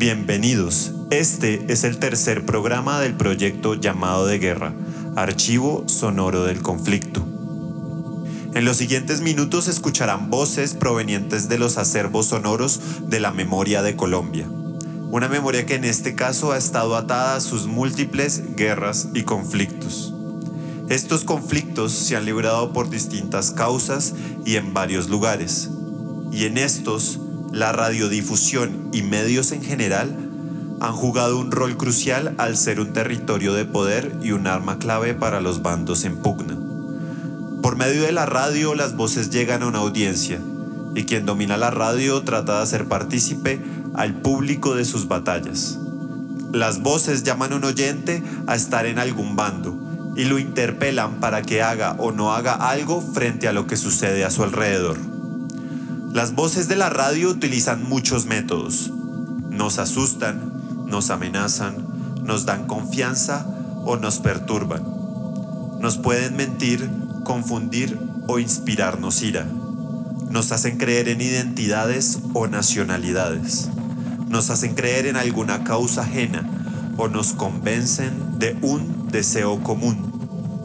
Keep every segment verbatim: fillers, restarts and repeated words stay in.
Bienvenidos. Este es el tercer programa del proyecto Llamado de Guerra, Archivo Sonoro del Conflicto. En los siguientes minutos escucharán voces provenientes de los acervos sonoros de la memoria de Colombia. Una memoria que en este caso ha estado atada a sus múltiples guerras y conflictos. Estos conflictos se han librado por distintas causas y en varios lugares. Y en estos, la radiodifusión y medios en general han jugado un rol crucial al ser un territorio de poder y un arma clave para los bandos en pugna. Por medio de la radio, las voces llegan a una audiencia, y quien domina la radio trata de hacer partícipe al público de sus batallas. Las voces llaman a un oyente a estar en algún bando, y lo interpelan para que haga o no haga algo frente a lo que sucede a su alrededor. Las voces de la radio utilizan muchos métodos. Nos asustan, nos amenazan, nos dan confianza o nos perturban. Nos pueden mentir, confundir o inspirarnos ira. Nos hacen creer en identidades o nacionalidades. Nos hacen creer en alguna causa ajena o nos convencen de un deseo común.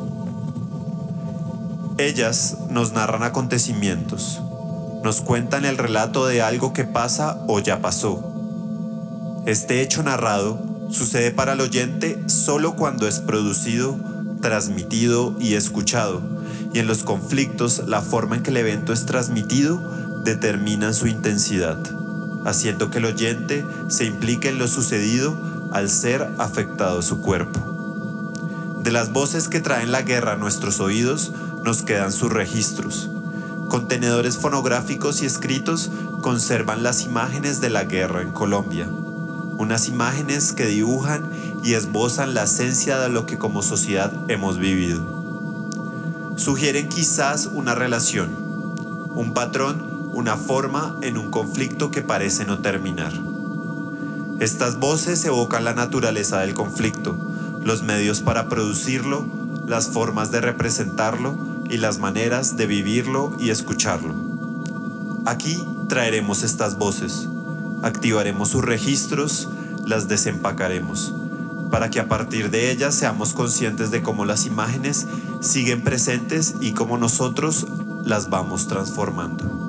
Ellas nos narran acontecimientos. Nos cuentan el relato de algo que pasa o ya pasó. Este hecho narrado sucede para el oyente solo cuando es producido, transmitido y escuchado, y en los conflictos la forma en que el evento es transmitido determina su intensidad, haciendo que el oyente se implique en lo sucedido al ser afectado su cuerpo. De las voces que traen la guerra a nuestros oídos nos quedan sus registros. Contenedores fonográficos y escritos conservan las imágenes de la guerra en Colombia. Unas imágenes que dibujan y esbozan la esencia de lo que como sociedad hemos vivido. Sugieren quizás una relación, un patrón, una forma en un conflicto que parece no terminar. Estas voces evocan la naturaleza del conflicto, los medios para producirlo, las formas de representarlo y las maneras de vivirlo y escucharlo. Aquí traeremos estas voces, activaremos sus registros, las desempacaremos, para que a partir de ellas seamos conscientes de cómo las imágenes siguen presentes y cómo nosotros las vamos transformando.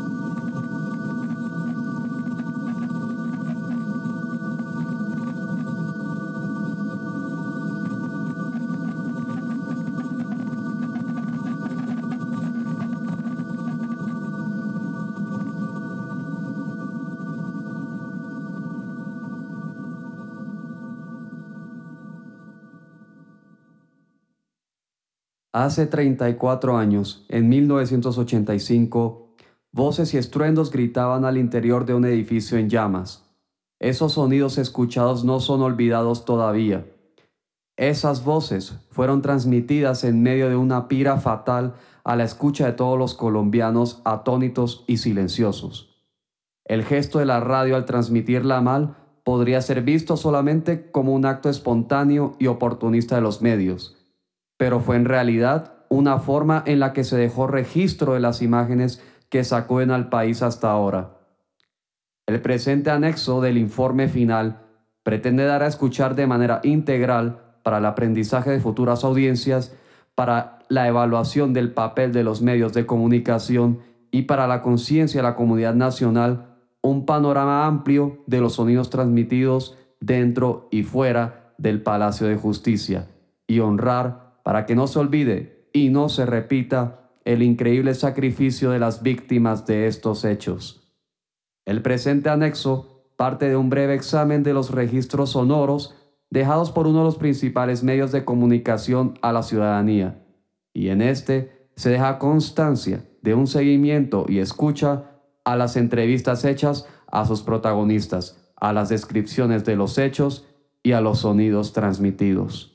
Hace treinta y cuatro años, en mil novecientos ochenta y cinco, voces y estruendos gritaban al interior de un edificio en llamas. Esos sonidos escuchados no son olvidados todavía. Esas voces fueron transmitidas en medio de una pira fatal a la escucha de todos los colombianos atónitos y silenciosos. El gesto de la radio al transmitirla mal podría ser visto solamente como un acto espontáneo y oportunista de los medios, pero fue en realidad una forma en la que se dejó registro de las imágenes que sacuden al país hasta ahora. El presente anexo del informe final pretende dar a escuchar de manera integral para el aprendizaje de futuras audiencias, para la evaluación del papel de los medios de comunicación y para la conciencia de la comunidad nacional, un panorama amplio de los sonidos transmitidos dentro y fuera del Palacio de Justicia, y honrar para que no se olvide y no se repita el increíble sacrificio de las víctimas de estos hechos. El presente anexo parte de un breve examen de los registros sonoros dejados por uno de los principales medios de comunicación a la ciudadanía, y en este se deja constancia de un seguimiento y escucha a las entrevistas hechas a sus protagonistas, a las descripciones de los hechos y a los sonidos transmitidos.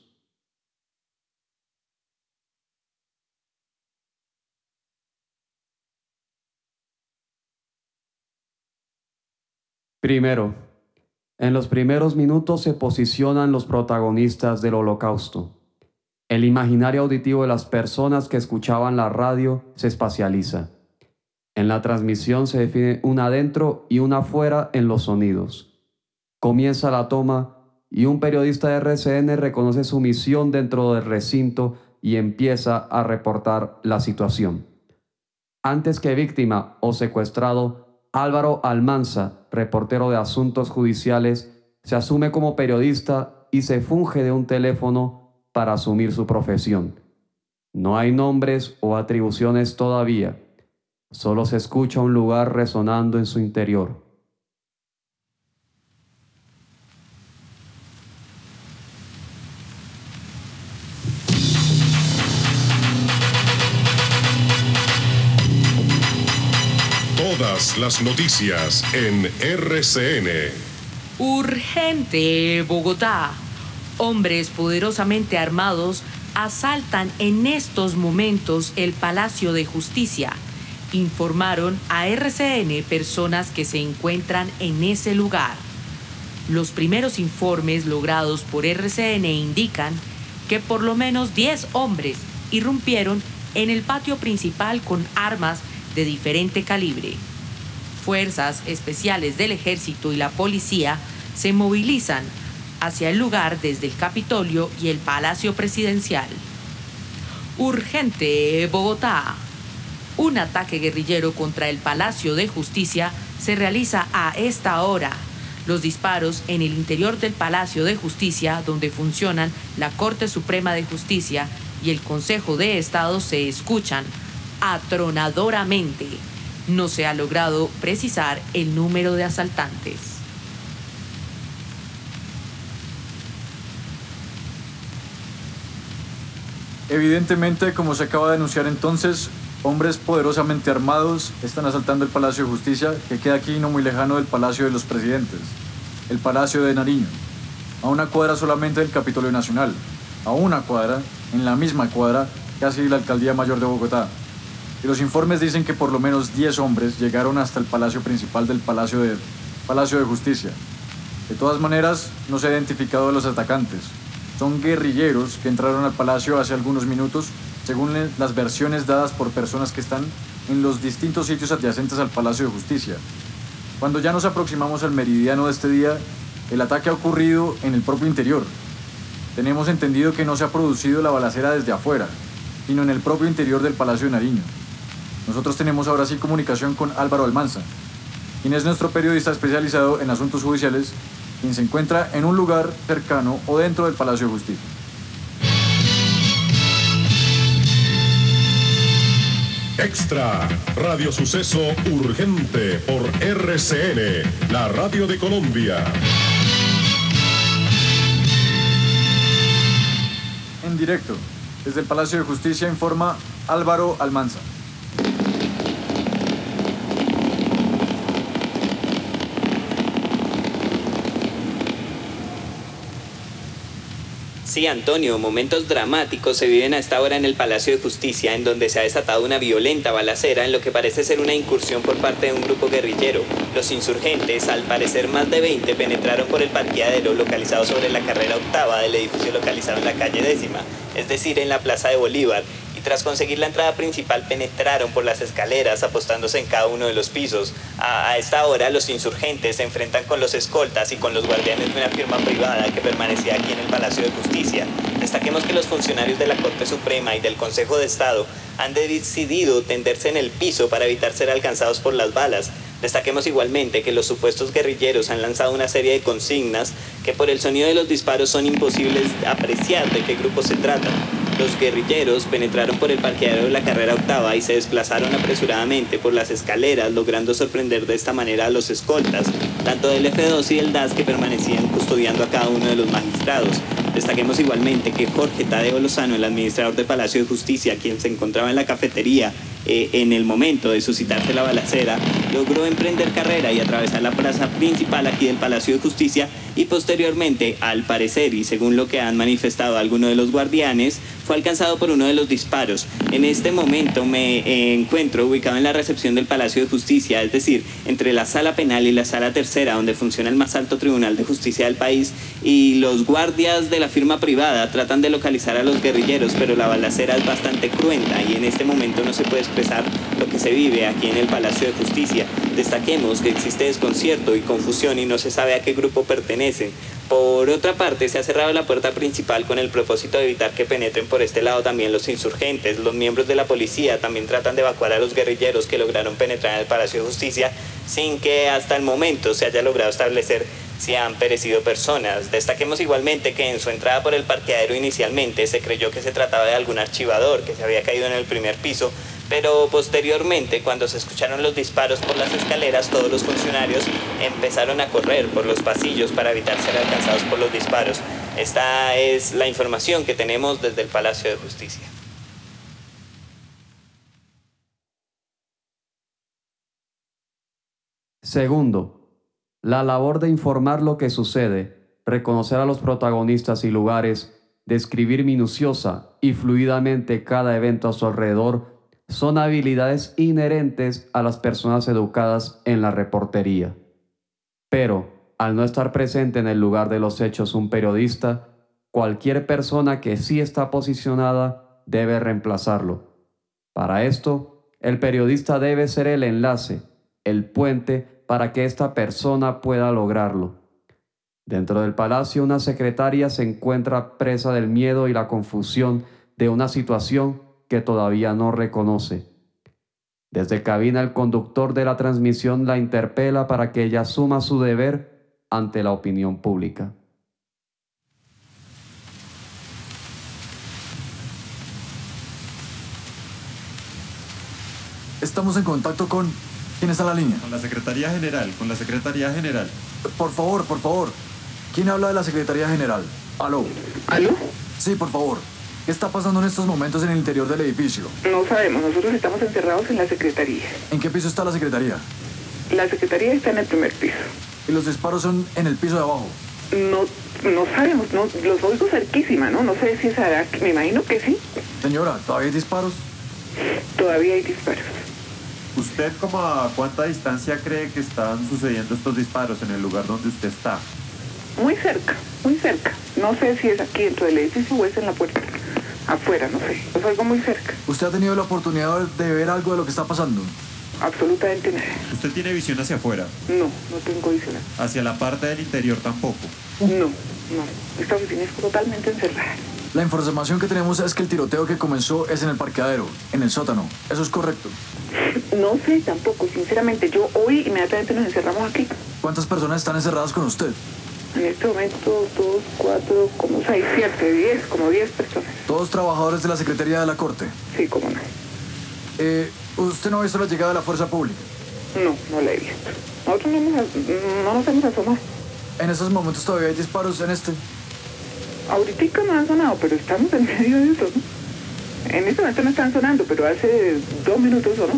Primero, en los primeros minutos se posicionan los protagonistas del Holocausto. El imaginario auditivo de las personas que escuchaban la radio se espacializa. En la transmisión se define una adentro y una afuera en los sonidos. Comienza la toma y un periodista de R C N reconoce su misión dentro del recinto y empieza a reportar la situación. Antes que víctima o secuestrado, Álvaro Almanza, reportero de Asuntos Judiciales, se asume como periodista y se funge de un teléfono para asumir su profesión. No hay nombres o atribuciones todavía, solo se escucha un lugar resonando en su interior. Todas las noticias en R C N. Urgente, Bogotá. Hombres poderosamente armados asaltan en estos momentos el Palacio de Justicia. Informaron a R C N personas que se encuentran en ese lugar. Los primeros informes logrados por R C N indican que por lo menos diez hombres irrumpieron en el patio principal con armas de diferente calibre. Fuerzas especiales del Ejército y la policía se movilizan hacia el lugar desde el Capitolio y el Palacio Presidencial. Urgente, Bogotá. Un ataque guerrillero contra el Palacio de Justicia se realiza a esta hora. Los disparos en el interior del Palacio de Justicia, donde funcionan la Corte Suprema de Justicia y el Consejo de Estado, se escuchan atronadoramente. No se ha logrado precisar el número de asaltantes. Evidentemente, como se acaba de anunciar entonces, hombres poderosamente armados están asaltando el Palacio de Justicia, que queda aquí no muy lejano del Palacio de los Presidentes, el Palacio de Nariño, a una cuadra solamente del Capitolio Nacional, a una cuadra, en la misma cuadra, casi la Alcaldía Mayor de Bogotá. Y los informes dicen que por lo menos diez hombres llegaron hasta el palacio principal del Palacio de, Palacio de Justicia. De todas maneras, no se ha identificado a los atacantes. Son guerrilleros que entraron al palacio hace algunos minutos, según las versiones dadas por personas que están en los distintos sitios adyacentes al Palacio de Justicia. Cuando ya nos aproximamos al meridiano de este día, el ataque ha ocurrido en el propio interior. Tenemos entendido que no se ha producido la balacera desde afuera, sino en el propio interior del Palacio de Nariño. Nosotros tenemos ahora sí comunicación con Álvaro Almanza, quien es nuestro periodista especializado en asuntos judiciales, quien se encuentra en un lugar cercano o dentro del Palacio de Justicia. Extra, Radio Suceso Urgente por R C N, la radio de Colombia. En directo, desde el Palacio de Justicia, informa Álvaro Almanza. Sí, Antonio, momentos dramáticos se viven a esta hora en el Palacio de Justicia, en donde se ha desatado una violenta balacera en lo que parece ser una incursión por parte de un grupo guerrillero. Los insurgentes, al parecer más de veinte, penetraron por el parqueadero localizado sobre la carrera octava del edificio localizado en la calle décima, es decir, en la Plaza de Bolívar. Tras conseguir la entrada principal, penetraron por las escaleras, apostándose en cada uno de los pisos. A, a esta hora, los insurgentes se enfrentan con los escoltas y con los guardianes de una firma privada que permanecía aquí en el Palacio de Justicia. Destaquemos que los funcionarios de la Corte Suprema y del Consejo de Estado han decidido tenderse en el piso para evitar ser alcanzados por las balas. Destaquemos igualmente que los supuestos guerrilleros han lanzado una serie de consignas que por el sonido de los disparos son imposibles apreciar de qué grupo se trata. Los guerrilleros penetraron por el parqueadero de la carrera octava y se desplazaron apresuradamente por las escaleras, logrando sorprender de esta manera a los escoltas, tanto del F dos y del D A S, que permanecían custodiando a cada uno de los magistrados. Destaquemos igualmente que Jorge Tadeo Lozano, el administrador del Palacio de Justicia, quien se encontraba en la cafetería eh, en el momento de suscitarse la balacera, logró emprender carrera y atravesar la plaza principal aquí del Palacio de Justicia, y posteriormente, al parecer y según lo que han manifestado algunos de los guardianes, fue alcanzado por uno de los disparos. En este momento me eh, encuentro ubicado en la recepción del Palacio de Justicia, es decir, entre la sala penal y la sala tercera, donde funciona el más alto tribunal de justicia del país, y los guardias de la firma privada tratan de localizar a los guerrilleros, pero la balacera es bastante cruenta y en este momento no se puede expresar lo que se vive aquí en el Palacio de Justicia. Destaquemos que existe desconcierto y confusión y no se sabe a qué grupo pertenecen. Por otra parte, se ha cerrado la puerta principal con el propósito de evitar que penetren por este lado también los insurgentes. Los miembros de la policía también tratan de evacuar a los guerrilleros que lograron penetrar en el Palacio de Justicia sin que hasta el momento se haya logrado establecer si han perecido personas. Destaquemos igualmente que en su entrada por el parqueadero inicialmente se creyó que se trataba de algún archivador que se había caído en el primer piso, pero posteriormente, cuando se escucharon los disparos por las escaleras, todos los funcionarios empezaron a correr por los pasillos para evitar ser alcanzados por los disparos. Esta es la información que tenemos desde el Palacio de Justicia. Segundo, la labor de informar lo que sucede, reconocer a los protagonistas y lugares, describir minuciosa y fluidamente cada evento a su alrededor, son habilidades inherentes a las personas educadas en la reportería. Pero, al no estar presente en el lugar de los hechos un periodista, cualquier persona que sí está posicionada debe reemplazarlo. Para esto, el periodista debe ser el enlace, el puente para que esta persona pueda lograrlo. Dentro del palacio, una secretaria se encuentra presa del miedo y la confusión de una situación que todavía no reconoce. Desde cabina, el conductor de la transmisión la interpela para que ella asuma su deber ante la opinión pública. Estamos en contacto con... ¿Quién está en la línea? Con la Secretaría General, con la Secretaría General. Por favor, por favor. ¿Quién habla de la Secretaría General? ¿Aló? ¿Aló? Sí, por favor. ¿Qué está pasando en estos momentos en el interior del edificio? No sabemos, nosotros estamos encerrados en la secretaría. ¿En qué piso está la Secretaría? La secretaría está en el primer piso. ¿Y los disparos son en el piso de abajo? No, no sabemos, no, los oigo cerquísima, ¿no? No sé si será, me imagino que sí. Señora, ¿todavía hay disparos? Todavía hay disparos. ¿Usted como a cuánta distancia cree que están sucediendo estos disparos en el lugar donde usted está? Muy cerca, muy cerca. No sé si es aquí dentro del edificio o es en la puerta. Afuera, no sé. Los oigo muy cerca. ¿Usted ha tenido la oportunidad de ver algo de lo que está pasando? Absolutamente nada. ¿Usted tiene visión hacia afuera? No, no tengo visión. ¿Hacia la parte del interior tampoco? No, no. Esta oficina es totalmente encerrada. La información que tenemos es que el tiroteo que comenzó es en el parqueadero, en el sótano. ¿Eso es correcto? No sé tampoco, sinceramente. Yo hoy inmediatamente nos encerramos aquí. ¿Cuántas personas están encerradas con usted? En este momento, dos, cuatro, como seis, siete, diez, como diez personas. ¿Todos trabajadores de la Secretaría de la Corte? Sí, cómo no. Eh, ¿usted no ha visto la llegada de la fuerza pública? No, no la he visto. Nosotros no nos, no nos hemos asomado. En estos momentos todavía hay disparos en este. Ahorita no han sonado, pero estamos en medio de eso, ¿no? En este momento no están sonando, pero hace dos minutos sonó.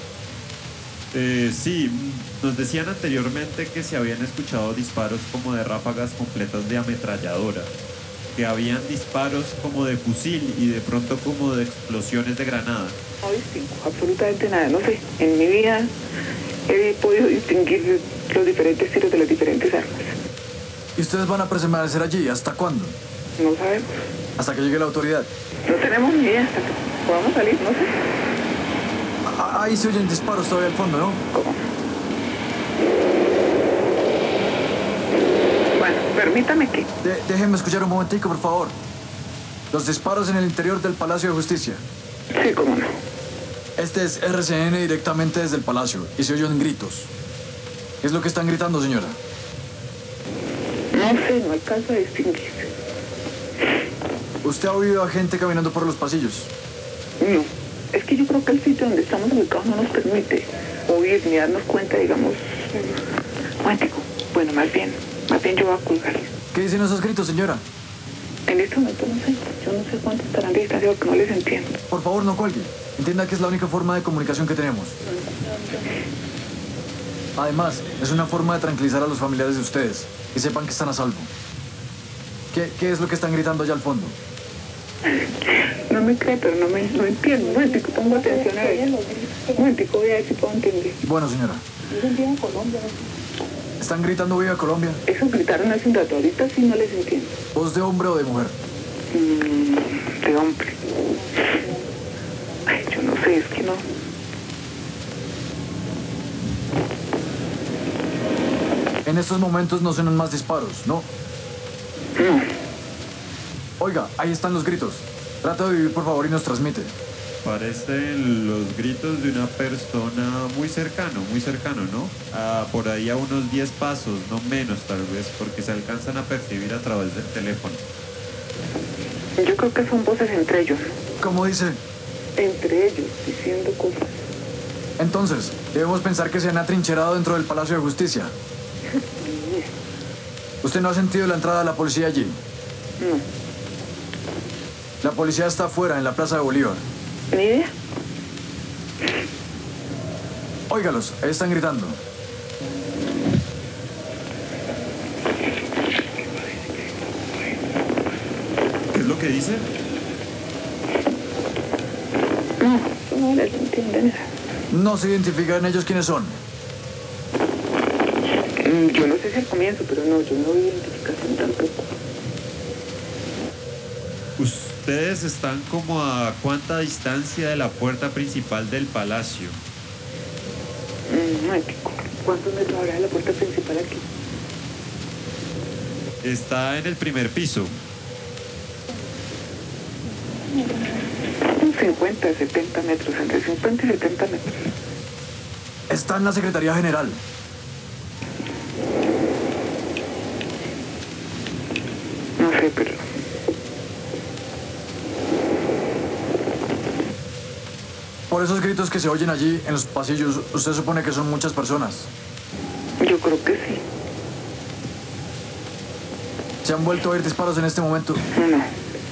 Eh, sí, nos decían anteriormente que se habían escuchado disparos como de ráfagas completas de ametralladora, que habían disparos como de fusil y de pronto como de explosiones de granada. No distingo absolutamente nada, no sé. En mi vida he podido distinguir los diferentes tiros de las diferentes armas. ¿Y ustedes van a permanecer allí? ¿Hasta cuándo? No sabemos. Hasta que llegue la autoridad. No tenemos ni idea hasta que podamos salir, no sé. Ah, ahí se oyen disparos todavía al fondo, ¿no? ¿Cómo? Bueno, permítame que... De- déjenme escuchar un momentico, por favor. Los disparos en el interior del Palacio de Justicia. Sí, cómo no. Este es R C N directamente desde el Palacio y se oyen gritos. ¿Qué es lo que están gritando, señora? No sé, no alcanzo a distinguir. ¿Usted ha oído a gente caminando por los pasillos? No. Es que yo creo que el sitio donde estamos ubicados no nos permite oír ni darnos cuenta, digamos... Cuántico. Bueno, más bien, más bien yo voy a colgar. ¿Qué dicen esos gritos, señora? En este momento no sé. Yo no sé cuánto estarán de distancia porque no les entiendo. Por favor, no cuelgue. Entienda que es la única forma de comunicación que tenemos. Además, es una forma de tranquilizar a los familiares de ustedes, que sepan que están a salvo. ¿Qué, qué es lo que están gritando allá al fondo? No me cree, pero no me no entiendo. Un momentico, pongo atención a ver. Un momentico, voy a ver si puedo entender. Bueno, señora. ¿Están gritando Viva Colombia? Eso gritaron hace un rato. Ahorita sí no les entiendo. ¿Voz de hombre o de mujer? Mm, de hombre. Ay, yo no sé, es que no. En estos momentos no suenan más disparos, ¿no? No. Oiga, ahí están los gritos. Trata de vivir, por favor, y nos transmite. Parecen los gritos de una persona muy cercano, muy cercano, ¿no? Ah, por ahí a unos diez pasos, no menos tal vez, porque se alcanzan a percibir a través del teléfono. Yo creo que son voces entre ellos. ¿Cómo dice? Entre ellos, diciendo cosas. Entonces, debemos pensar que se han atrincherado dentro del Palacio de Justicia. ¿Usted no ha sentido la entrada de la policía allí? No. La policía está afuera, en la Plaza de Bolívar. ¿Ni idea? Óigalos, ahí están gritando. ¿Qué es lo que dice? No, no les entienden. No se identifican ellos quiénes son. Mm, Yo no sé si al comienzo, pero no, yo no vi identificación tampoco. Ustedes están como a cuánta distancia de la puerta principal del palacio. Mm, Mágico. ¿Cuántos metros habrá de la puerta principal aquí? Está en el primer piso. cincuenta, setenta metros, entre cincuenta y setenta metros. Está en la Secretaría General. No sé, pero... Por esos gritos que se oyen allí en los pasillos, usted supone que son muchas personas. Yo creo que sí. ¿Se han vuelto a oír disparos en este momento? No.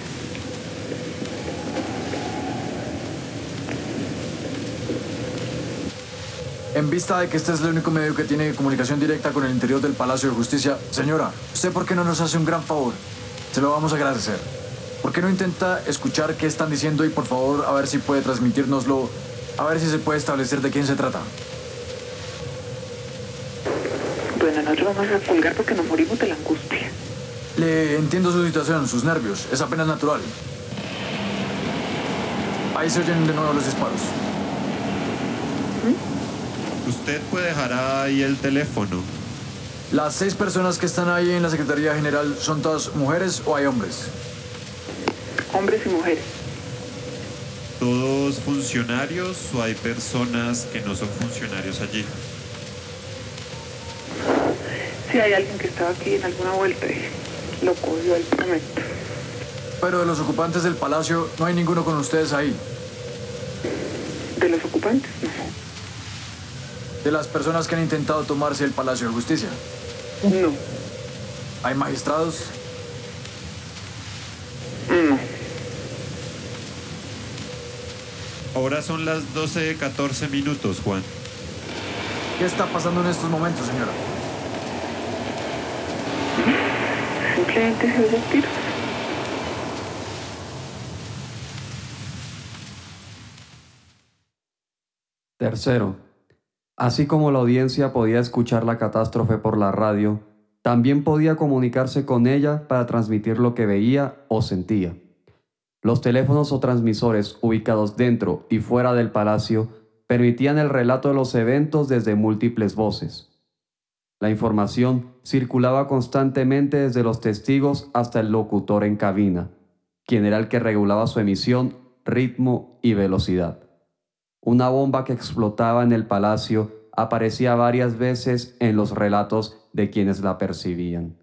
En vista de que este es el único medio que tiene comunicación directa con el interior del Palacio de Justicia, señora, ¿usted por qué no nos hace un gran favor? Se lo vamos a agradecer. ¿Por qué no intenta escuchar qué están diciendo y por favor a ver si puede transmitírnoslo, a ver si se puede establecer de quién se trata? Bueno, nosotros vamos a colgar porque nos morimos de la angustia. Le entiendo su situación, sus nervios, es apenas natural. Ahí se oyen de nuevo los disparos. Usted puede dejar ahí el teléfono. ¿Las seis personas que están ahí en la Secretaría General son todas mujeres o hay hombres? Hombres y mujeres. ¿Todos funcionarios o hay personas que no son funcionarios allí? Si hay alguien que estaba aquí en alguna vuelta y lo cogió al momento. Pero de los ocupantes del palacio no hay ninguno con ustedes ahí. ¿De los ocupantes? No. De las personas que han intentado tomarse el Palacio de Justicia. No. ¿Hay magistrados? No. Ahora son las doce catorce minutos, Juan. ¿Qué está pasando en estos momentos, señora? Simplemente se oyen tiros. Tercero, así como la audiencia podía escuchar la catástrofe por la radio, también podía comunicarse con ella para transmitir lo que veía o sentía. Los teléfonos o transmisores ubicados dentro y fuera del palacio permitían el relato de los eventos desde múltiples voces. La información circulaba constantemente desde los testigos hasta el locutor en cabina, quien era el que regulaba su emisión, ritmo y velocidad. Una bomba que explotaba en el palacio aparecía varias veces en los relatos de quienes la percibían.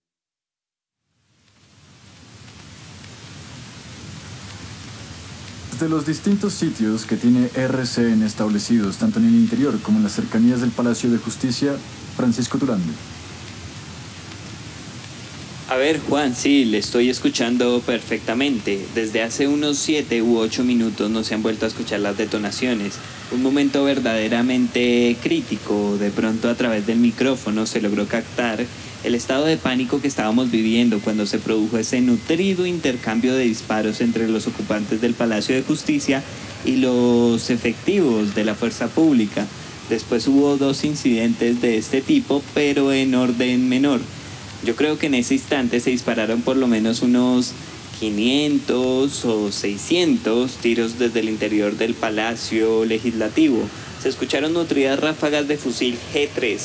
Desde los distintos sitios que tiene R C N establecidos, tanto en el interior como en las cercanías del Palacio de Justicia, Francisco Turande. A ver, Juan, sí, le estoy escuchando perfectamente. Desde hace unos siete u ocho minutos no se han vuelto a escuchar las detonaciones. Un momento verdaderamente crítico. De pronto, a través del micrófono se logró captar el estado de pánico que estábamos viviendo cuando se produjo ese nutrido intercambio de disparos entre los ocupantes del Palacio de Justicia y los efectivos de la fuerza pública. Después hubo dos incidentes de este tipo, pero en orden menor. Yo creo que en ese instante se dispararon por lo menos unos quinientos o seiscientos tiros desde el interior del Palacio Legislativo. Se escucharon nutridas ráfagas de fusil G tres.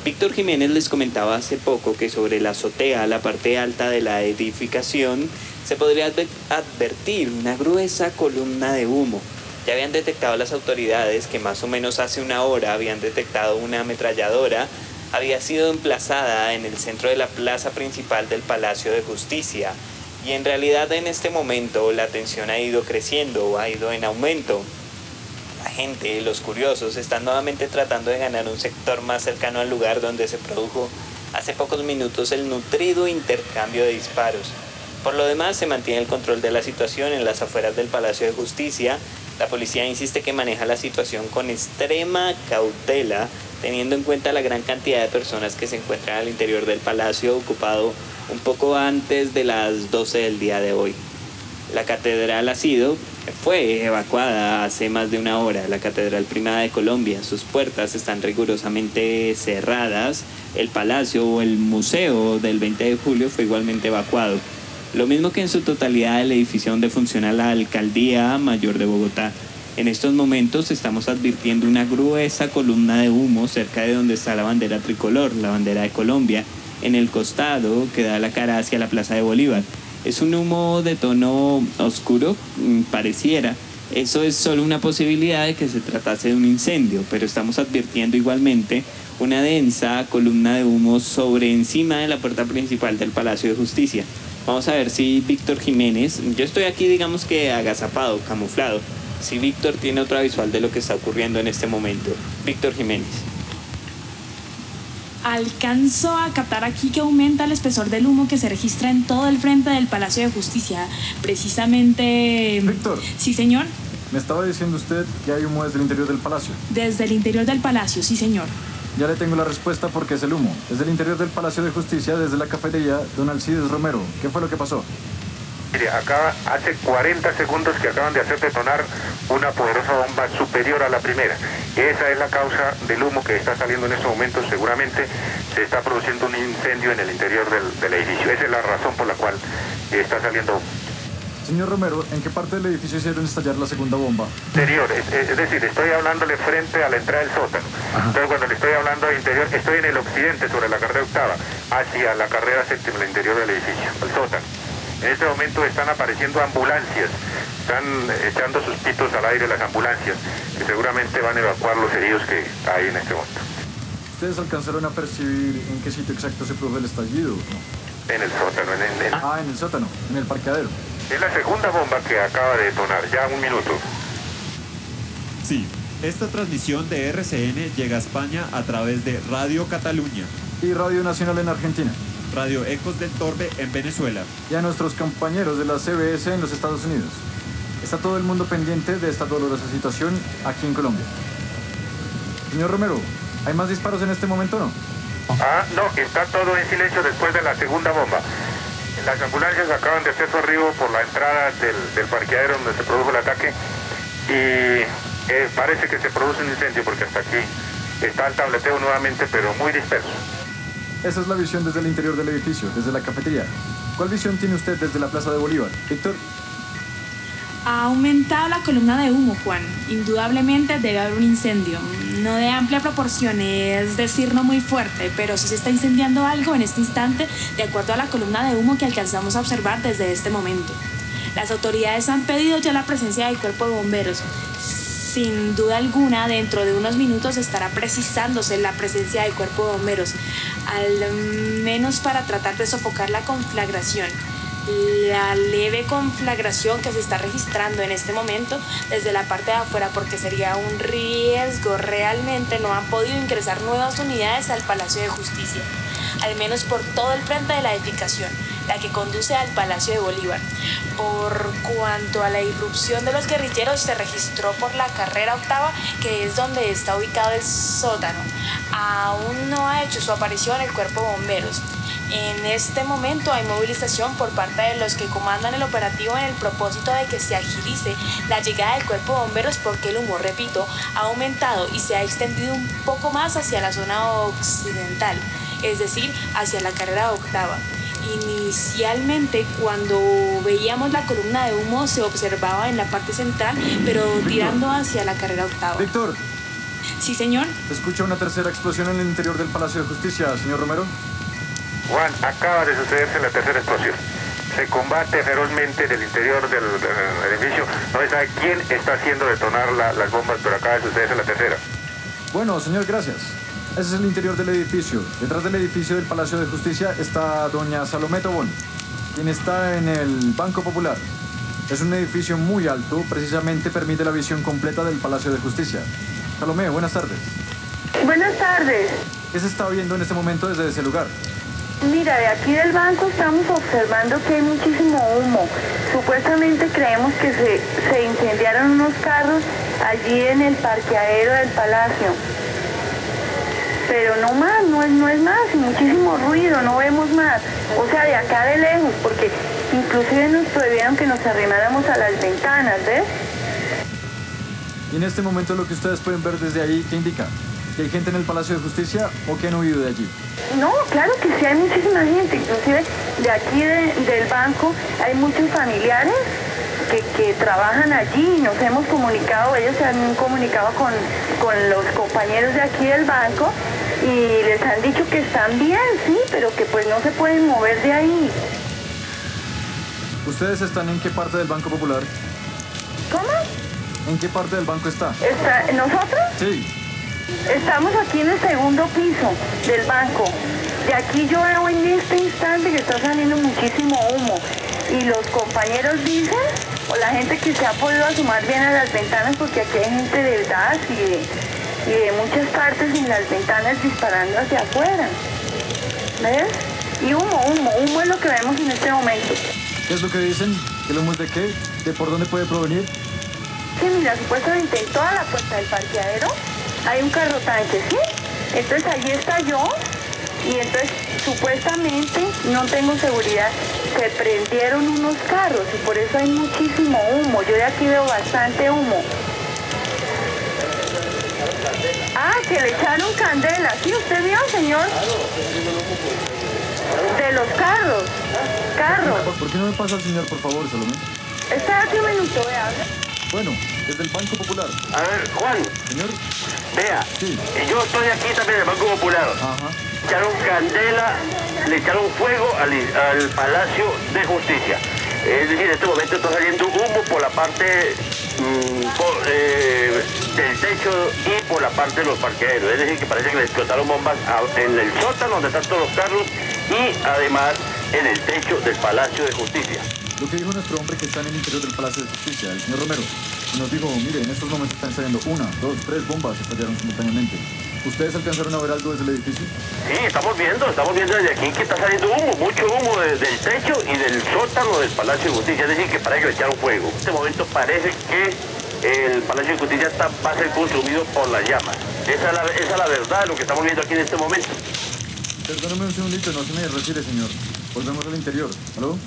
Víctor Jiménez les comentaba hace poco que sobre la azotea, la parte alta de la edificación, se podría adver- advertir una gruesa columna de humo. Ya habían detectado las autoridades que más o menos hace una hora habían detectado una ametralladora, había sido emplazada en el centro de la plaza principal del Palacio de Justicia. Y en realidad en este momento la tensión ha ido creciendo, ha ido en aumento. La gente, los curiosos, están nuevamente tratando de ganar un sector más cercano al lugar donde se produjo hace pocos minutos el nutrido intercambio de disparos. Por lo demás, se mantiene el control de la situación en las afueras del Palacio de Justicia. La policía insiste que maneja la situación con extrema cautela, teniendo en cuenta la gran cantidad de personas que se encuentran al interior del palacio, ocupado un poco antes de las doce del día de hoy. La catedral ha sido, fue evacuada hace más de una hora, la Catedral Primada de Colombia. Sus puertas están rigurosamente cerradas. El palacio o el museo del veinte de julio fue igualmente evacuado. Lo mismo que en su totalidad el edificio donde funciona la Alcaldía Mayor de Bogotá. En estos momentos estamos advirtiendo una gruesa columna de humo cerca de donde está la bandera tricolor, la bandera de Colombia, en el costado que da la cara hacia la Plaza de Bolívar. Es un humo de tono oscuro, pareciera. Eso es solo una posibilidad de que se tratase de un incendio, pero estamos advirtiendo igualmente una densa columna de humo sobre encima de la puerta principal del Palacio de Justicia. Vamos a ver si Víctor Jiménez, yo estoy aquí digamos que agazapado, camuflado, si Víctor tiene otra visual de lo que está ocurriendo en este momento. Víctor Jiménez. Alcanzo a captar aquí que aumenta el espesor del humo que se registra en todo el frente del Palacio de Justicia. Precisamente... Víctor. Sí, señor. Me estaba diciendo usted que hay humo desde el interior del palacio. Desde el interior del palacio, sí, señor. Ya le tengo la respuesta porque es el humo. Desde el interior del Palacio de Justicia, desde la cafetería, don Alcides Romero. ¿Qué fue lo que pasó? Mire, acá hace cuarenta segundos que acaban de hacer detonar una poderosa bomba superior a la primera. Esa es la causa del humo que está saliendo en estos momentos. Seguramente se está produciendo un incendio en el interior del, del edificio. Esa es la razón por la cual está saliendo. Señor Romero, ¿en qué parte del edificio hicieron estallar la segunda bomba? Interior, es, es decir, estoy hablándole frente a la entrada del sótano. Ajá. Entonces cuando le estoy hablando de interior, estoy en el occidente sobre la carrera octava, hacia la carrera séptima, el interior del edificio, el sótano. En este momento están apareciendo ambulancias, están echando sus pitos al aire las ambulancias, que seguramente van a evacuar los heridos que hay en este momento. ¿Ustedes alcanzaron a percibir en qué sitio exacto se produjo el estallido? En el sótano, en el... En... Ah, en el sótano, en el parqueadero. Es la segunda bomba que acaba de detonar, ya un minuto. Sí, esta transmisión de R C N llega a España a través de Radio Cataluña y Radio Nacional en Argentina, Radio Ecos del Torbe en Venezuela y a nuestros compañeros de la C B S en los Estados Unidos. Está todo el mundo pendiente de esta dolorosa situación aquí en Colombia. Señor Romero, ¿hay más disparos en este momento o no? Ah, no, está todo en silencio después de la segunda bomba. Las ambulancias acaban de hacer su arribo por la entrada del, del parqueadero donde se produjo el ataque y eh, parece que se produce un incendio porque hasta aquí está el tableteo nuevamente, pero muy disperso. Esa es la visión desde el interior del edificio, desde la cafetería. ¿Cuál visión tiene usted desde la Plaza de Bolívar? Víctor. Ha aumentado la columna de humo, Juan. Indudablemente debe haber un incendio. No de amplia proporción, es decir, no muy fuerte, pero sí se está incendiando algo en este instante, de acuerdo a la columna de humo que alcanzamos a observar desde este momento. Las autoridades han pedido ya la presencia del cuerpo de bomberos. Sin duda alguna, dentro de unos minutos estará precisándose la presencia del cuerpo de bomberos, al menos para tratar de sofocar la conflagración. La leve conflagración que se está registrando en este momento desde la parte de afuera, porque sería un riesgo. Realmente no han podido ingresar nuevas unidades al Palacio de Justicia, al menos por todo el frente de la edificación, la que conduce al Palacio de Bolívar. Por cuanto a la irrupción de los guerrilleros, se registró por la carrera octava, que es donde está ubicado el sótano. Aún no ha hecho su aparición el cuerpo de bomberos. En este momento hay movilización por parte de los que comandan el operativo en el propósito de que se agilice la llegada del cuerpo de bomberos, porque el humo, repito, ha aumentado y se ha extendido un poco más hacia la zona occidental, es decir, hacia la carrera octava. Inicialmente, cuando veíamos la columna de humo, se observaba en la parte central, pero tirando hacia la carrera octava. Víctor, Sí, señor. Se escucha una tercera explosión en el interior del Palacio de Justicia, señor Romero. Juan, acaba de sucederse la tercera explosión. Se combate ferozmente en el interior del, del edificio. No se sabe quién está haciendo detonar la, las bombas, pero acaba de sucederse la tercera. Bueno, señor, gracias. Ese es el interior del edificio. Detrás del edificio del Palacio de Justicia está doña Salomé Tobón, quien está en el Banco Popular. Es un edificio muy alto, precisamente permite la visión completa del Palacio de Justicia. Salomé, buenas tardes. Buenas tardes. ¿Qué se está viendo en este momento desde ese lugar? Mira, de aquí del banco estamos observando que hay muchísimo humo. Supuestamente creemos que se, se incendiaron unos carros allí en el parqueadero del Palacio. Pero no más, no es, no es más, y muchísimo ruido, no vemos más. O sea, de acá de lejos, porque inclusive nos prohibieron que nos arrimáramos a las ventanas, ¿ves? Y en este momento lo que ustedes pueden ver desde ahí, ¿qué indica? ¿Que hay gente en el Palacio de Justicia o que han huido de allí? No, claro que sí, hay muchísima gente, inclusive de aquí de, del banco hay muchos familiares que, que trabajan allí, nos hemos comunicado, ellos se han comunicado con, con los compañeros de aquí del banco y les han dicho que están bien, sí, pero que pues no se pueden mover de ahí. ¿Ustedes están en qué parte del Banco Popular? ¿Cómo? ¿En qué parte del banco está? ¿Está ¿Nosotros? Sí. Estamos aquí en el segundo piso del banco. De aquí yo veo en este instante que está saliendo muchísimo humo. Y los compañeros dicen, o la gente que se ha podido asomar bien a las ventanas, porque aquí hay gente del gas y de, y de muchas partes en las ventanas disparando hacia afuera. ¿Ves? Y humo, humo, humo es lo que vemos en este momento. ¿Qué es lo que dicen? ¿Que el humo es de qué? ¿De por dónde puede provenir? Sí, mira, supuestamente en toda la puerta del parqueadero hay un carro tanque, ¿sí? Entonces allí está yo y entonces supuestamente, no tengo seguridad, se prendieron unos carros y por eso hay muchísimo humo. Yo de aquí veo bastante humo. Ah, que le echaron candela. ¿Sí? ¿Usted vio, señor? De los carros. Carros. ¿Por qué no me pasa al señor, por favor, Salomé? Espérate un minuto, vea. Bueno, desde el Banco Popular. A ver, Juan. Señor. Vea, sí. Yo estoy aquí también en el Banco Popular. Ajá. Echaron candela, le echaron fuego al, al Palacio de Justicia. Es decir, en este momento está saliendo humo por la parte mmm, por, eh, del techo y por la parte de los parqueaderos. Es decir, que parece que le explotaron bombas a, en el sótano donde están todos los carros y además en el techo del Palacio de Justicia. Lo que dijo nuestro hombre que está en el interior del Palacio de Justicia, el señor Romero, nos dijo, mire, en estos momentos están saliendo una, dos, tres bombas que estallaron simultáneamente. ¿Ustedes alcanzaron a ver algo desde el edificio? Sí, estamos viendo, estamos viendo desde aquí que está saliendo humo, mucho humo desde el techo y del sótano del Palacio de Justicia, es decir, que parece que le echaron fuego. En este momento parece que el Palacio de Justicia está, va a ser consumido por las llamas. Esa es la, esa es la verdad de lo que estamos viendo aquí en este momento. Perdóname un segundito, no se me retire, señor. Volvemos al interior. ¿Aló?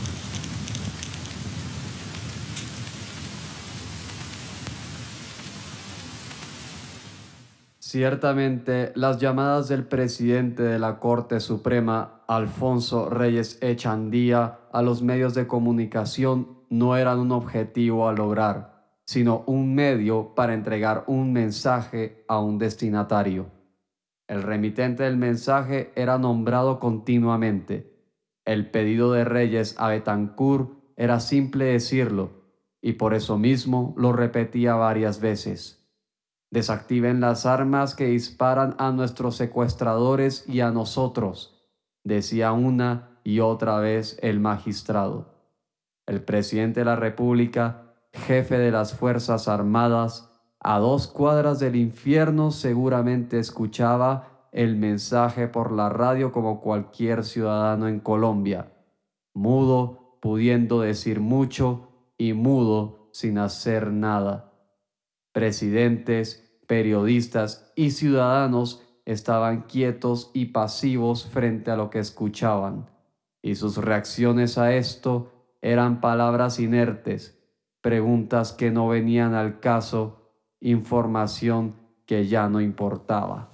Ciertamente, las llamadas del presidente de la Corte Suprema, Alfonso Reyes Echandía, a los medios de comunicación no eran un objetivo a lograr, sino un medio para entregar un mensaje a un destinatario. El remitente del mensaje era nombrado continuamente. El pedido de Reyes a Betancourt era simple decirlo, y por eso mismo lo repetía varias veces. Desactiven las armas que disparan a nuestros secuestradores y a nosotros, decía una y otra vez el magistrado. El presidente de la República, jefe de las Fuerzas Armadas, a dos cuadras del infierno seguramente escuchaba el mensaje por la radio como cualquier ciudadano en Colombia, mudo, pudiendo decir mucho y mudo sin hacer nada. Presidentes, periodistas y ciudadanos estaban quietos y pasivos frente a lo que escuchaban, y sus reacciones a esto eran palabras inertes, preguntas que no venían al caso, información que ya no importaba.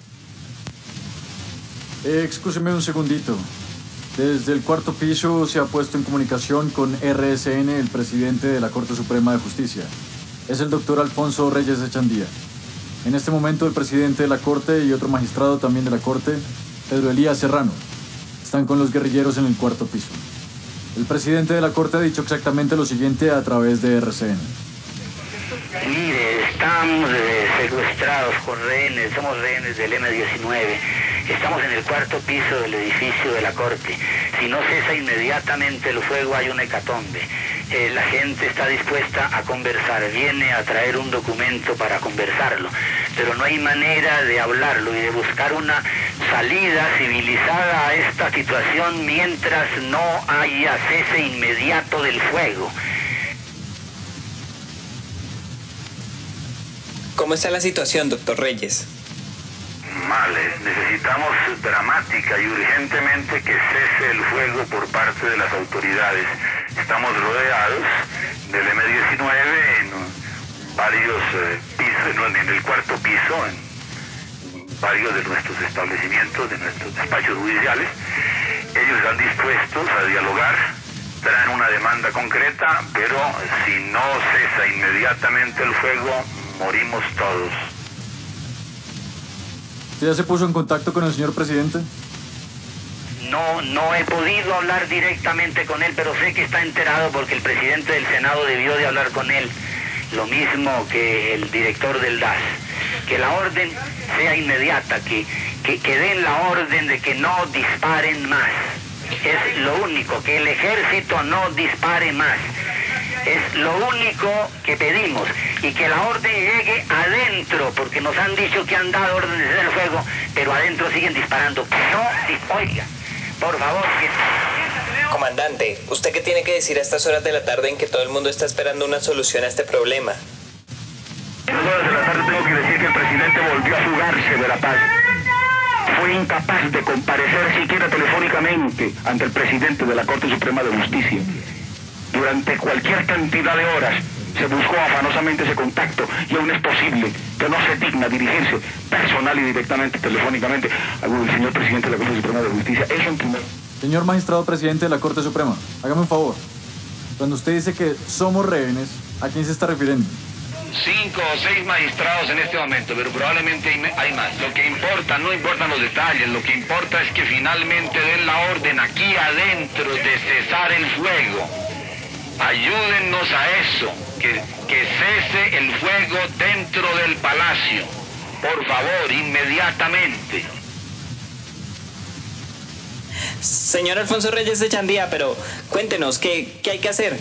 Eh, excúseme un segundito. Desde el cuarto piso se ha puesto en comunicación con R S N el presidente de la Corte Suprema de Justicia. Es el doctor Alfonso Reyes Echandía. En este momento el presidente de la Corte y otro magistrado también de la Corte, Pedro Elías Serrano, están con los guerrilleros en el cuarto piso. El presidente de la Corte ha dicho exactamente lo siguiente a través de R C N. Mire, estamos eh, secuestrados con rehenes, somos rehenes del eme diecinueve. Estamos en el cuarto piso del edificio de la Corte. Si no cesa inmediatamente el fuego, hay una hecatombe. Eh, la gente está dispuesta a conversar, viene a traer un documento para conversarlo, pero no hay manera de hablarlo y de buscar una salida civilizada a esta situación mientras no haya cese inmediato del fuego. ¿Cómo está la situación, doctor Reyes? Mal, eh. necesitamos dramática y urgentemente que cese el fuego por parte de las autoridades. Estamos rodeados del eme diecinueve en varios eh, pisos, no, en el cuarto piso, en varios de nuestros establecimientos, de nuestros despachos judiciales. Ellos están dispuestos a dialogar, traen una demanda concreta, pero si no cesa inmediatamente el fuego, morimos todos. ¿Usted ya se puso en contacto con el señor presidente? No, no he podido hablar directamente con él, pero sé que está enterado porque el presidente del Senado debió de hablar con él. Lo mismo que el director del D A S. Que la orden sea inmediata, que, que, que den la orden de que no disparen más. Es lo único, que el ejército no dispare más. Es lo único que pedimos, y que la orden llegue adentro, porque nos han dicho que han dado órdenes de cesar el fuego, pero adentro siguen disparando. Que no, oiga, por favor. Que... Comandante, ¿usted qué tiene que decir a estas horas de la tarde en que todo el mundo está esperando una solución a este problema? A estas horas de la tarde tengo que decir que el presidente volvió a fugarse de la paz. Fue incapaz de comparecer siquiera telefónicamente ante el presidente de la Corte Suprema de Justicia. Durante cualquier cantidad de horas se buscó afanosamente ese contacto y aún es posible que no se digna dirigirse personal y directamente, telefónicamente, al señor presidente de la Corte Suprema de Justicia. Eso en primer... Señor magistrado presidente de la Corte Suprema, hágame un favor. Cuando usted dice que somos rehenes, ¿a quién se está refiriendo? Cinco o seis magistrados en este momento, pero probablemente hay más. Lo que importa, no importan los detalles, lo que importa es que finalmente den la orden aquí adentro de cesar el fuego. Ayúdennos a eso, que, que cese el fuego dentro del palacio. Por favor, inmediatamente. Señor Alfonso Reyes de Chandía, pero cuéntenos, ¿qué, qué hay que hacer?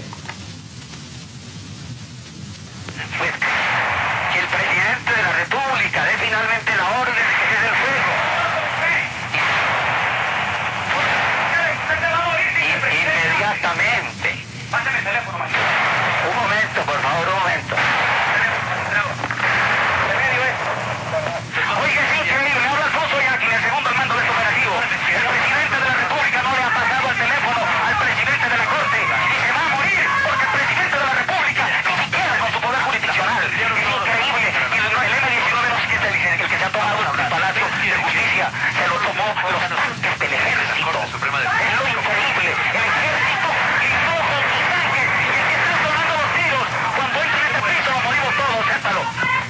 Pues que el presidente de la República dé finalmente la orden de que cese el fuego. Y, inmediatamente. Pásame el teléfono, maestro. Un momento, por favor, un momento. Oiga, es increíble. Habla Alfonso Yaqui, el segundo al mando de este operativo. El presidente de la República no le ha pasado el teléfono al presidente de la Corte y se va a morir porque el presidente de la República ni siquiera con su poder jurisdiccional. Es increíble. Y el eme diecinueve no es el, el que se ha tomado el Palacio de Justicia. Se lo tomó los tanques del ejército. Es lo increíble. El ejército y los ojos y sangre. Y el que están sonando los tiros. Cuando entren en este piso nos morimos todos. Séntalo.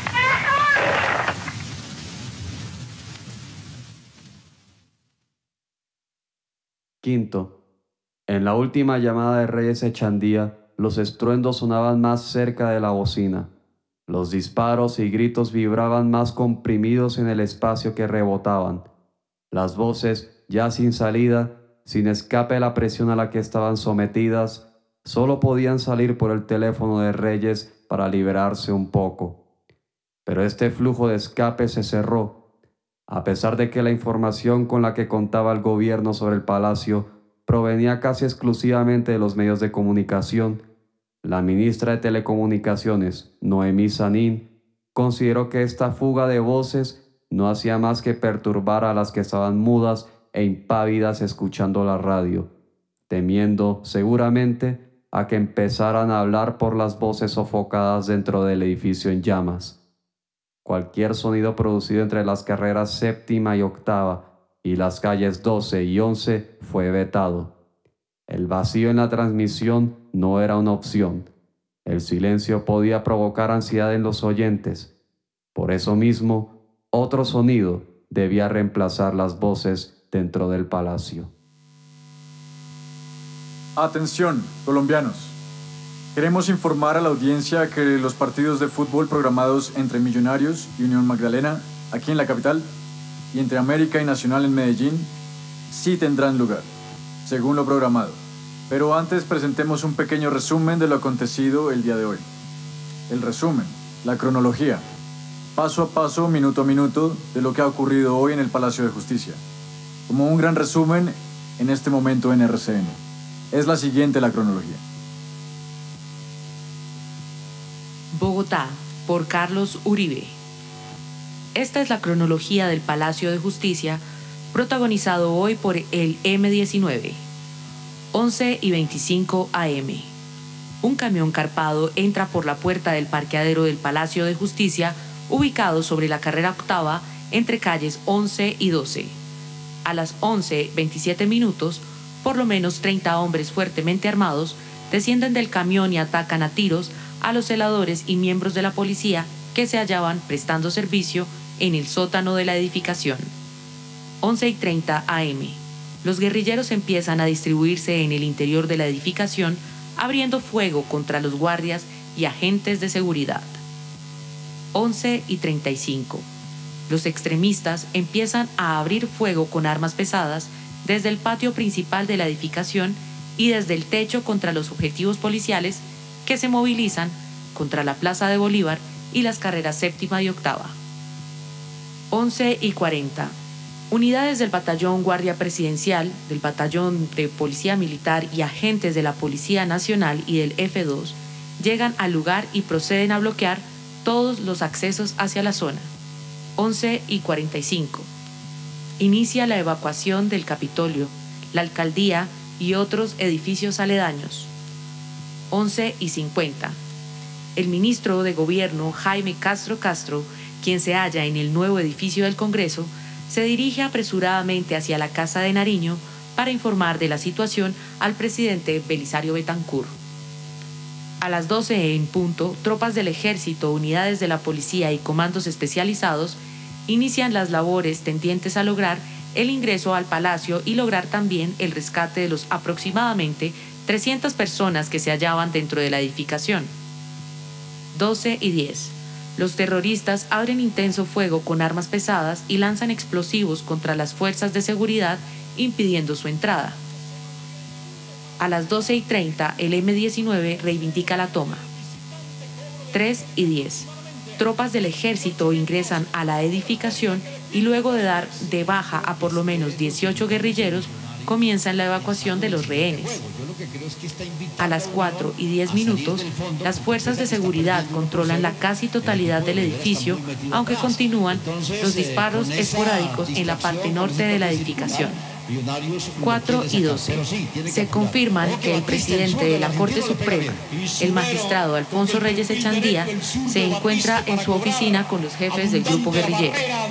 Quinto. En la última llamada de Reyes Echandía, los estruendos sonaban más cerca de la bocina. Los disparos y gritos vibraban más comprimidos en el espacio que rebotaban. Las voces, ya sin salida, sin escape de la presión a la que estaban sometidas, solo podían salir por el teléfono de Reyes para liberarse un poco. Pero este flujo de escape se cerró. A pesar de que la información con la que contaba el gobierno sobre el palacio provenía casi exclusivamente de los medios de comunicación, la ministra de Telecomunicaciones, Noemí Sanín, consideró que esta fuga de voces no hacía más que perturbar a las que estaban mudas e impávidas escuchando la radio, temiendo, seguramente, a que empezaran a hablar por las voces sofocadas dentro del edificio en llamas. Cualquier sonido producido entre las carreras séptima y octava y las calles doce y once fue vetado. El vacío en la transmisión no era una opción. El silencio podía provocar ansiedad en los oyentes. Por eso mismo, otro sonido debía reemplazar las voces dentro del palacio. Atención, colombianos. Queremos informar a la audiencia que los partidos de fútbol programados entre Millonarios y Unión Magdalena, aquí en la capital, y entre América y Nacional en Medellín, sí tendrán lugar, según lo programado. Pero antes presentemos un pequeño resumen de lo acontecido el día de hoy. El resumen, la cronología, paso a paso, minuto a minuto, de lo que ha ocurrido hoy en el Palacio de Justicia. Como un gran resumen en este momento en R C N. Es la siguiente la cronología. Bogotá, por Carlos Uribe. Esta es la cronología del Palacio de Justicia, protagonizado hoy por el eme diecinueve. once y veinticinco a eme. Un camión carpado entra por la puerta del parqueadero del Palacio de Justicia, ubicado sobre la carrera octava entre calles once y doce. A las once veintisiete minutos, por lo menos treinta hombres fuertemente armados descienden del camión y atacan a tiros a los celadores y miembros de la policía que se hallaban prestando servicio en el sótano de la edificación. once y treinta a eme. Los guerrilleros empiezan a distribuirse en el interior de la edificación, abriendo fuego contra los guardias y agentes de seguridad. once y treinta y cinco. Los extremistas empiezan a abrir fuego con armas pesadas desde el patio principal de la edificación y desde el techo contra los objetivos policiales que se movilizan contra la Plaza de Bolívar y las carreras séptima y octava. once y cuarenta. Unidades del Batallón Guardia Presidencial, del Batallón de Policía Militar y agentes de la Policía Nacional y del efe dos llegan al lugar y proceden a bloquear todos los accesos hacia la zona. once y cuarenta y cinco. Inicia la evacuación del Capitolio, la alcaldía y otros edificios aledaños. once y cincuenta. El ministro de Gobierno Jaime Castro Castro, quien se halla en el nuevo edificio del Congreso, se dirige apresuradamente hacia la Casa de Nariño para informar de la situación al presidente Belisario Betancur. A las doce en punto, tropas del ejército, unidades de la policía y comandos especializados inician las labores tendientes a lograr el ingreso al palacio y lograr también el rescate de los aproximadamente trescientas personas que se hallaban dentro de la edificación. doce y diez. Los terroristas abren intenso fuego con armas pesadas y lanzan explosivos contra las fuerzas de seguridad, impidiendo su entrada. A las doce y treinta, el eme diecinueve reivindica la toma. tres y diez. Tropas del ejército ingresan a la edificación y luego de dar de baja a por lo menos dieciocho guerrilleros, comienzan la evacuación de los rehenes. A las cuatro y diez minutos, las fuerzas de seguridad controlan la casi totalidad del edificio, aunque continúan los disparos esporádicos en la parte norte de la edificación. cuatro y doce. Se confirman que el presidente de la Corte Suprema, el magistrado Alfonso Reyes Echandía, se encuentra en su oficina con los jefes del grupo guerrillero.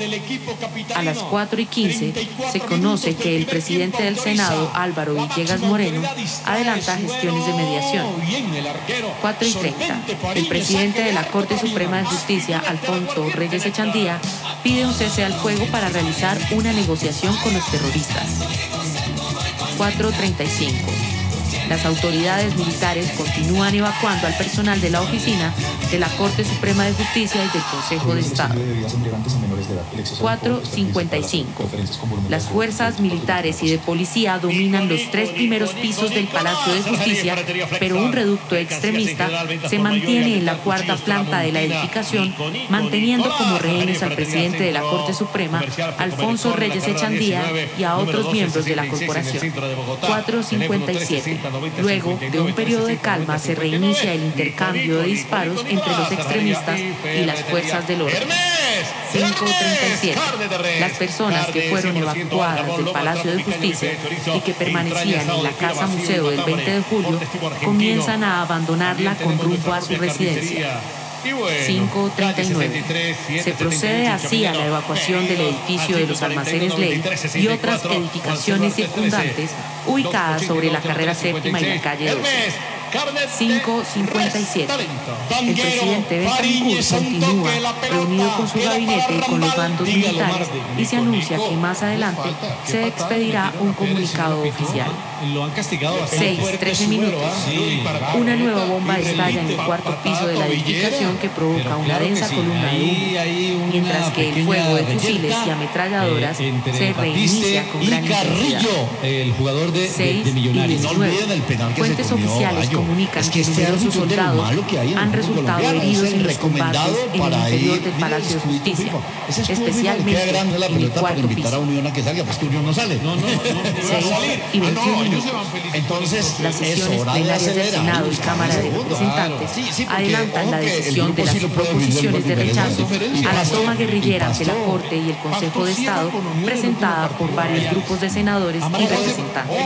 A las cuatro y quince se conoce que el presidente del Senado, Álvaro Villegas Moreno, adelanta gestiones de mediación. cuatro y treinta. El presidente de la Corte Suprema de Justicia, Alfonso Reyes Echandía, pide un cese al fuego para realizar una negociación con los terroristas. cuatro treinta y cinco. Las autoridades militares continúan evacuando al personal de la oficina de la Corte Suprema de Justicia y del Consejo de Estado. cuatro cincuenta y cinco. Las fuerzas militares y de policía dominan los tres primeros pisos del Palacio de Justicia, pero un reducto extremista se mantiene en la cuarta planta de la edificación, manteniendo como rehenes al presidente de la Corte Suprema, Alfonso Reyes Echandía, y a otros miembros de la corporación. cuatro cincuenta y siete. Luego de un periodo de calma se reinicia el intercambio de disparos entre los extremistas y las fuerzas del orden. cinco treinta y siete. Las personas que fueron evacuadas del Palacio de Justicia y que permanecían en la Casa Museo del veinte de julio comienzan a abandonarla con rumbo a su residencia. cinco treinta y nueve. Se procede así a la evacuación del edificio de los almacenes Ley y otras edificaciones circundantes ubicadas sobre la carrera séptima y la calle doce. cinco cincuenta y siete. El presidente Betancur continúa reunido con su gabinete y con los mandos militares y se anuncia que más adelante se expedirá un comunicado oficial. seis trece minutos. Una nueva bomba estalla en el cuarto piso de la edificación que provoca una densa columna de humo, mientras que el fuego de fusiles y ametralladoras se reinicia con gran intensidad. seis y diecinueve. Fuentes oficiales comunican que numerosos soldados han resultado heridos en los combates en el interior del Palacio de Justicia, especialmente en el cuarto piso. seis y veintiuno minutos. Las sesiones plenarias del Senado y Cámara de Representantes adelantan la decisión de las proposiciones de rechazo a la toma guerrillera ante la Corte y el Consejo de Estado presentada por varios grupos de senadores y representantes.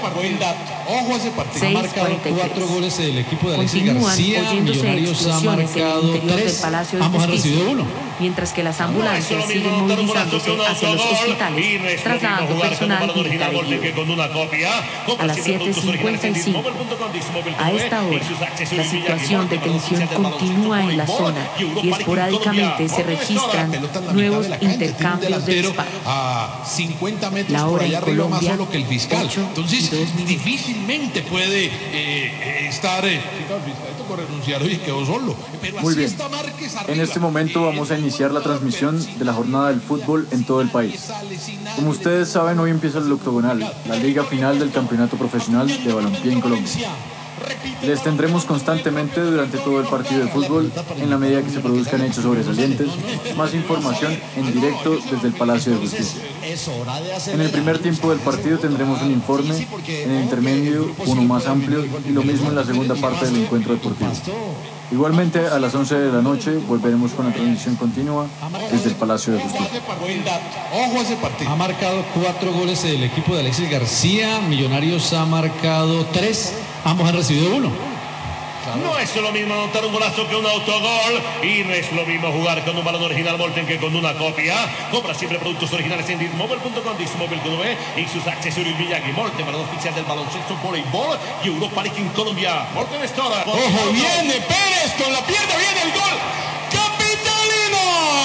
seis cuarenta y tres. Continúan oyéndose explosiones en el interior del Palacio de Justicia, mientras que las ambulancias siguen movilizándose hacia los hospitales, trasladando personal militar herido. A las siete cincuenta y cinco, a esta hora, la situación de tensión continúa en la zona y esporádicamente se registran nuevos intercambios de disparos. La hora en Colombia, ocho y dos minutos. Difícilmente puede eh, eh, estar eh, renunciar y quedó solo. Muy bien, en este momento vamos a iniciar la transmisión de la jornada del fútbol en todo el país. Como ustedes saben, hoy empieza el octogonal, la liga final del campeonato profesional de balompié en Colombia. Les tendremos constantemente durante todo el partido de fútbol, en la medida que se produzcan hechos sobresalientes, más información en directo desde el Palacio de Justicia. En el primer tiempo del partido tendremos un informe, en el intermedio uno más amplio y lo mismo en la segunda parte del encuentro deportivo. Igualmente, a las once de la noche volveremos con la transmisión continua desde el Palacio de Justicia. Ojo a ese partido. Ha marcado cuatro goles el equipo de Alexis García. Millonarios ha marcado tres. Ambos han recibido uno. No es lo mismo anotar un golazo que un autogol y no es lo mismo jugar con un balón original Molten que con una copia. Compra siempre productos originales en dismobile punto com, Dismobile punto com y sus accesorios Miyagi. Molten, balón oficial del baloncesto voleibol y Europa League en Colombia. Molten Store. Ojo, viene Pérez con la pierna, viene el gol. ¡Capitalino!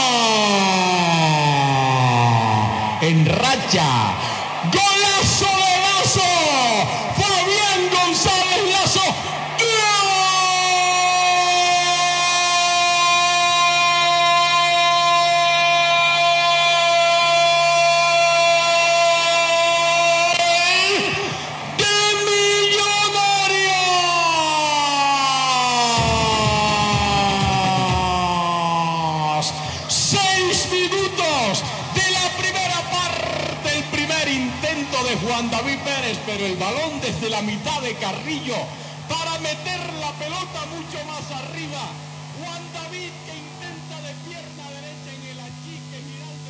En racha. ¡Golazo de Lazo! Fabián González Lazo. Juan David Pérez, pero el balón desde la mitad de Carrillo para meter la pelota mucho más arriba. Juan David que intenta de pierna derecha en el achique Giraldo.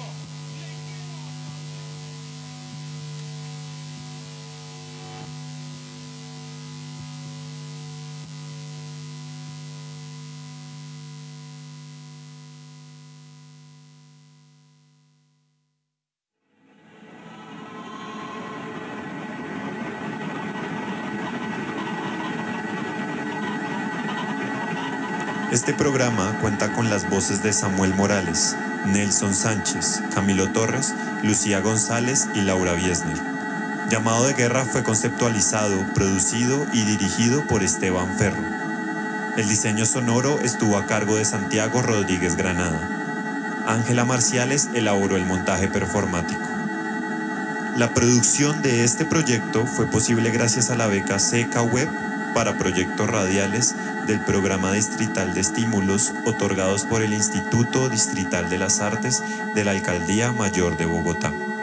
Este programa cuenta con las voces de Samuel Morales, Nelson Sánchez, Camilo Torres, Lucía González y Laura Biesner. Llamado de Guerra fue conceptualizado, producido y dirigido por Esteban Ferro. El diseño sonoro estuvo a cargo de Santiago Rodríguez Granada. Ángela Marciales elaboró el montaje performático. La producción de este proyecto fue posible gracias a la beca SECA Web para proyectos radiales del Programa Distrital de Estímulos otorgados por el Instituto Distrital de las Artes de la Alcaldía Mayor de Bogotá.